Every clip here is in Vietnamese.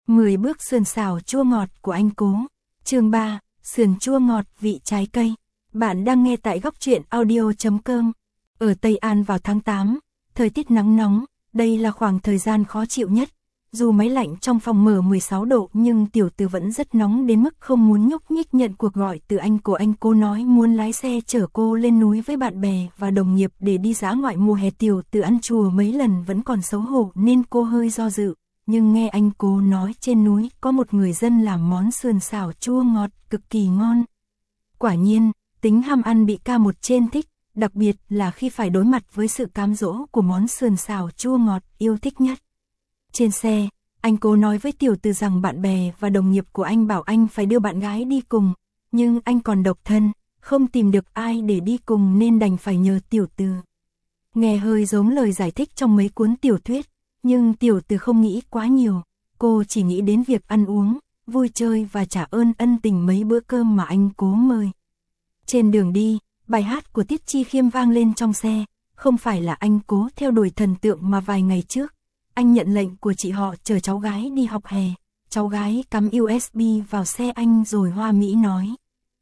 10 bước sườn xào chua ngọt của anh Cố. Chương 3, sườn chua ngọt vị trái cây. Bạn đang nghe tại góc truyện audio.com. Ở Tây An vào tháng 8, thời tiết nắng nóng, đây là khoảng thời gian khó chịu nhất. Dù máy lạnh trong phòng mở 16 độ nhưng Tiểu Từ vẫn rất nóng đến mức không muốn nhúc nhích nhận cuộc gọi từ anh của anh Cố nói muốn lái xe chở cô lên núi với bạn bè và đồng nghiệp để đi dã ngoại mùa hè. Tiểu Từ ăn chùa mấy lần vẫn còn xấu hổ nên cô hơi do dự. Nhưng nghe anh Cố nói trên núi có một người dân làm món sườn xào chua ngọt cực kỳ ngon. Quả nhiên, tính ham ăn bị ca một trên thích, đặc biệt là khi phải đối mặt với sự cám dỗ của món sườn xào chua ngọt yêu thích nhất. Trên xe, anh Cố nói với Tiểu Từ rằng bạn bè và đồng nghiệp của anh bảo anh phải đưa bạn gái đi cùng, nhưng anh còn độc thân, không tìm được ai để đi cùng nên đành phải nhờ Tiểu Từ. Nghe hơi giống lời giải thích trong mấy cuốn tiểu thuyết, nhưng Tiểu Từ không nghĩ quá nhiều, cô chỉ nghĩ đến việc ăn uống, vui chơi và trả ơn ân tình mấy bữa cơm mà anh Cố mời. Trên đường đi, bài hát của Tiết Chi Khiêm vang lên trong xe, không phải là anh Cố theo đuổi thần tượng mà vài ngày trước. Anh nhận lệnh của chị họ chở cháu gái đi học hè, cháu gái cắm USB vào xe anh rồi hoa mỹ nói.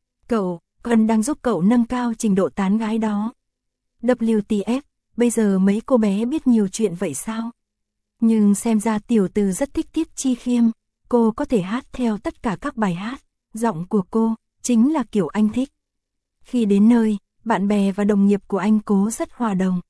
Con đang giúp cậu nâng cao trình độ tán gái đó. WTF, bây giờ mấy cô bé biết nhiều chuyện vậy sao? Nhưng xem ra Tiểu Từ rất thích Tiết Chi Khiêm, cô có thể hát theo tất cả các bài hát, giọng của cô chính là kiểu anh thích. Khi đến nơi, bạn bè và đồng nghiệp của anh Cố rất hòa đồng.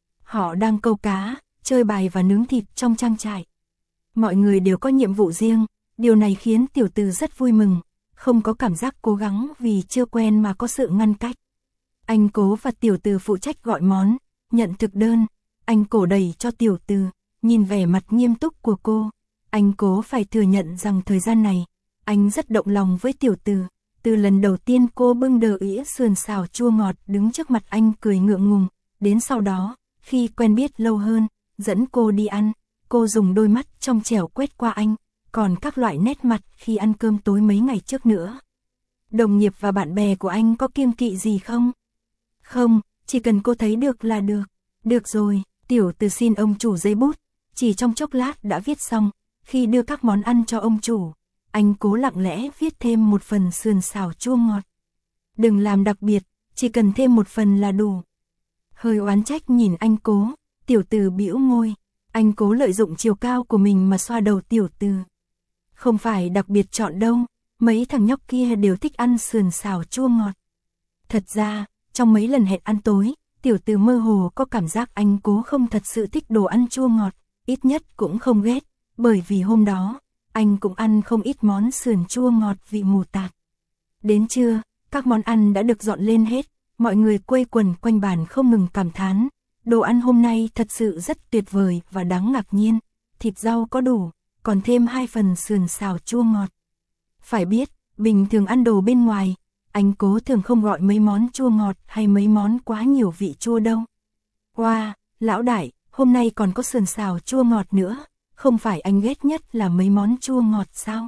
Họ đang câu cá, chơi bài và nướng thịt trong trang trại. Mọi người đều có nhiệm vụ riêng, điều này khiến Tiểu Từ rất vui mừng, không có cảm giác cố gắng vì chưa quen mà có sự ngăn cách. Anh Cố và Tiểu Từ phụ trách gọi món, nhận thực đơn, anh Cố đẩy cho Tiểu Từ, nhìn vẻ mặt nghiêm túc của cô. Anh Cố phải thừa nhận rằng thời gian này, anh rất động lòng với Tiểu Từ. Từ lần đầu tiên cô bưng đờ ĩa sườn xào chua ngọt đứng trước mặt anh cười ngượng ngùng, đến sau đó, khi quen biết lâu hơn, dẫn cô đi ăn, cô dùng đôi mắt trong trẻo quét qua anh, còn các loại nét mặt khi ăn cơm tối mấy ngày trước nữa. Đồng nghiệp và bạn bè của anh có kiêng kỵ gì không? Không, chỉ cần cô thấy được là được. Được rồi, Tiểu Từ xin ông chủ giấy bút, chỉ trong chốc lát đã viết xong. Khi đưa các món ăn cho ông chủ, anh Cố lặng lẽ viết thêm một phần sườn xào chua ngọt. Đừng làm đặc biệt, chỉ cần thêm một phần là đủ. Hơi oán trách nhìn anh Cố, Tiểu Từ bĩu môi. Anh Cố lợi dụng chiều cao của mình mà xoa đầu Tiểu Từ. Không phải đặc biệt chọn đâu, mấy thằng nhóc kia đều thích ăn sườn xào chua ngọt. Thật ra, trong mấy lần hẹn ăn tối, Tiểu Từ mơ hồ có cảm giác anh Cố không thật sự thích đồ ăn chua ngọt, ít nhất cũng không ghét, bởi vì hôm đó, anh cũng ăn không ít món sườn chua ngọt vị mù tạt. Đến trưa, các món ăn đã được dọn lên hết, mọi người quây quần quanh bàn không ngừng cảm thán. Đồ ăn hôm nay thật sự rất tuyệt vời và đáng ngạc nhiên, thịt rau có đủ, còn thêm 2 phần sườn xào chua ngọt. Phải biết, bình thường ăn đồ bên ngoài, anh Cố thường không gọi mấy món chua ngọt hay mấy món quá nhiều vị chua đâu. Wow, lão đại, hôm nay còn có sườn xào chua ngọt nữa, không phải anh ghét nhất là mấy món chua ngọt sao?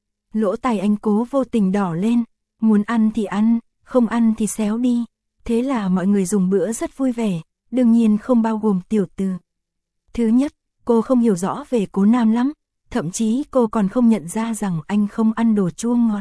Lỗ tai anh Cố vô tình đỏ lên, muốn ăn thì ăn, không ăn thì xéo đi. Thế là mọi người dùng bữa rất vui vẻ, đương nhiên không bao gồm Tiểu Từ. Thứ nhất, cô không hiểu rõ về Cố Nam lắm, thậm chí cô còn không nhận ra rằng anh không ăn đồ chua ngọt.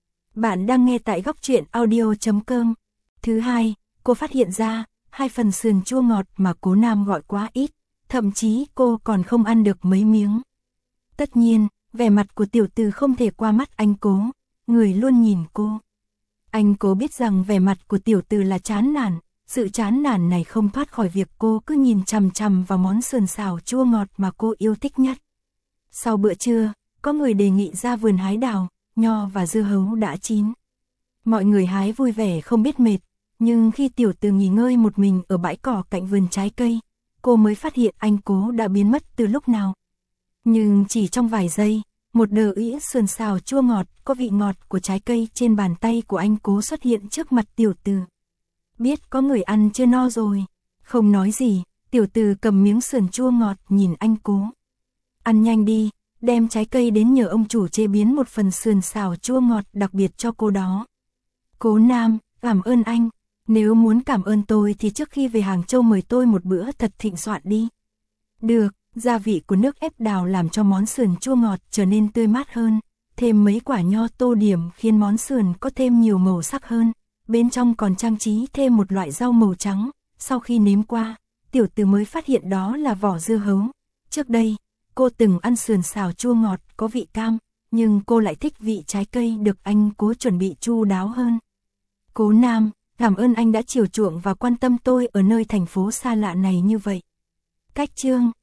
Bạn đang nghe tại góc truyện audio.com. Thứ hai, cô phát hiện ra, 2 phần sườn chua ngọt mà Cố Nam gọi quá ít, thậm chí cô còn không ăn được mấy miếng. Tất nhiên, vẻ mặt của Tiểu Từ không thể qua mắt anh Cố, người luôn nhìn cô. Anh Cố biết rằng vẻ mặt của Tiểu Từ là chán nản, sự chán nản này không thoát khỏi việc cô cứ nhìn chằm chằm vào món sườn xào chua ngọt mà cô yêu thích nhất. Sau bữa trưa, có người đề nghị ra vườn hái đào, nho và dưa hấu đã chín. Mọi người hái vui vẻ không biết mệt, nhưng khi Tiểu Từ nghỉ ngơi một mình ở bãi cỏ cạnh vườn trái cây, cô mới phát hiện anh Cố đã biến mất từ lúc nào. Nhưng chỉ trong vài giây, một đờ ĩa sườn xào chua ngọt có vị ngọt của trái cây trên bàn tay của anh Cố xuất hiện trước mặt Tiểu Từ. Biết có người ăn chưa no rồi, không nói gì, Tiểu Từ cầm miếng sườn chua ngọt nhìn anh Cố. Ăn nhanh đi, đem trái cây đến nhờ ông chủ chế biến một phần sườn xào chua ngọt đặc biệt cho cô đó. Cố Nam, cảm ơn anh, nếu muốn cảm ơn tôi thì trước khi về Hàng Châu mời tôi một bữa thật thịnh soạn đi. Được, Gia vị của nước ép đào làm cho món sườn chua ngọt trở nên tươi mát hơn, thêm mấy quả nho tô điểm khiến món sườn có thêm nhiều màu sắc hơn, bên trong còn trang trí thêm một loại rau màu trắng, sau khi nếm qua, Tiểu Từ mới phát hiện đó là vỏ dưa hấu. Trước đây, cô từng ăn sườn xào chua ngọt có vị cam, nhưng cô lại thích vị trái cây được anh Cố chuẩn bị chu đáo hơn. Cố Nam, cảm ơn anh đã chiều chuộng và quan tâm tôi ở nơi thành phố xa lạ này như vậy. Cách chương